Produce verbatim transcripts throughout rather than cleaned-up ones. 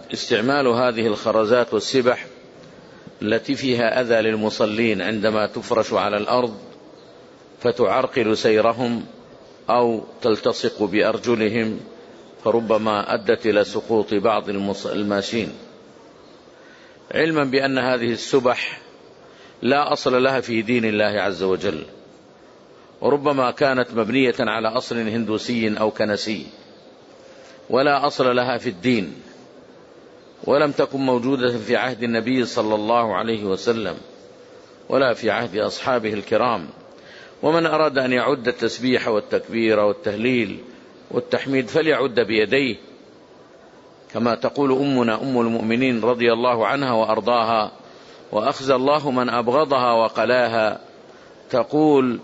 استعمال هذه الخرزات والسبح التي فيها أذى للمصلين عندما تفرش على الأرض فتعرقل سيرهم أو تلتصق بأرجلهم، فربما أدت إلى سقوط بعض الماشين، علما بأن هذه السبح لا أصل لها في دين الله عز وجل، وربما كانت مبنية على أصل هندوسي أو كنسي، ولا أصل لها في الدين، ولم تكن موجودة في عهد النبي صلى الله عليه وسلم ولا في عهد أصحابه الكرام. ومن أراد أن يعد التسبيح والتكبير والتهليل والتحميد فليعد بيديه، كما تقول أمنا أم المؤمنين رضي الله عنها وأرضاها، وأخزى الله من أبغضها وقلاها، تقول: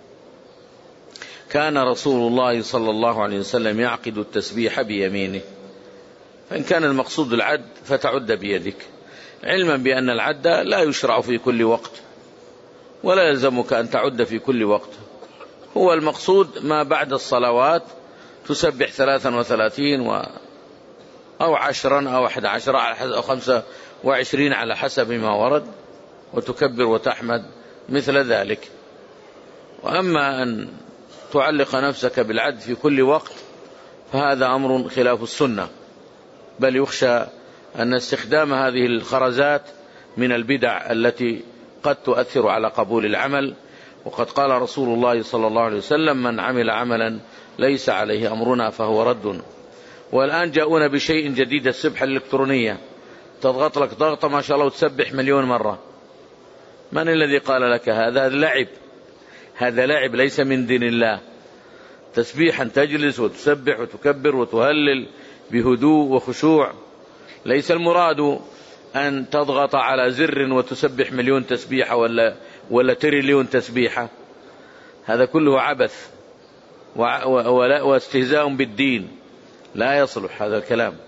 كان رسول الله صلى الله عليه وسلم يعقد التسبيح بيمينه. فإن كان المقصود العد فتعد بيدك، علما بأن العد لا يشرع في كل وقت، ولا يلزمك أن تعد في كل وقت، هو المقصود ما بعد الصلوات تسبح ثلاثا وثلاثين و أو عشرا أو أحد عشر أو خمسة وعشرين على حسب ما ورد، وتكبر وتحمد مثل ذلك. وأما أن تعلق نفسك بالعد في كل وقت فهذا أمر خلاف السنة، بل يخشى أن استخدام هذه الخرزات من البدع التي قد تؤثر على قبول العمل. وقد قال رسول الله صلى الله عليه وسلم: من عمل عملا ليس عليه أمرنا فهو رد. والآن جاءونا بشيء جديد، السبحة الإلكترونية، تضغط لك ضغطة ما شاء الله وتسبح مليون مرة. من الذي قال لك هذا؟ لعب، هذا لعب ليس من دين الله. تسبيحا تجلس وتسبح وتكبر وتهلل بهدوء وخشوع، ليس المراد أن تضغط على زر وتسبح مليون تسبيحة ولا, ولا تريليون تسبيحة. هذا كله عبث واستهزاء بالدين، لا يصلح هذا الكلام.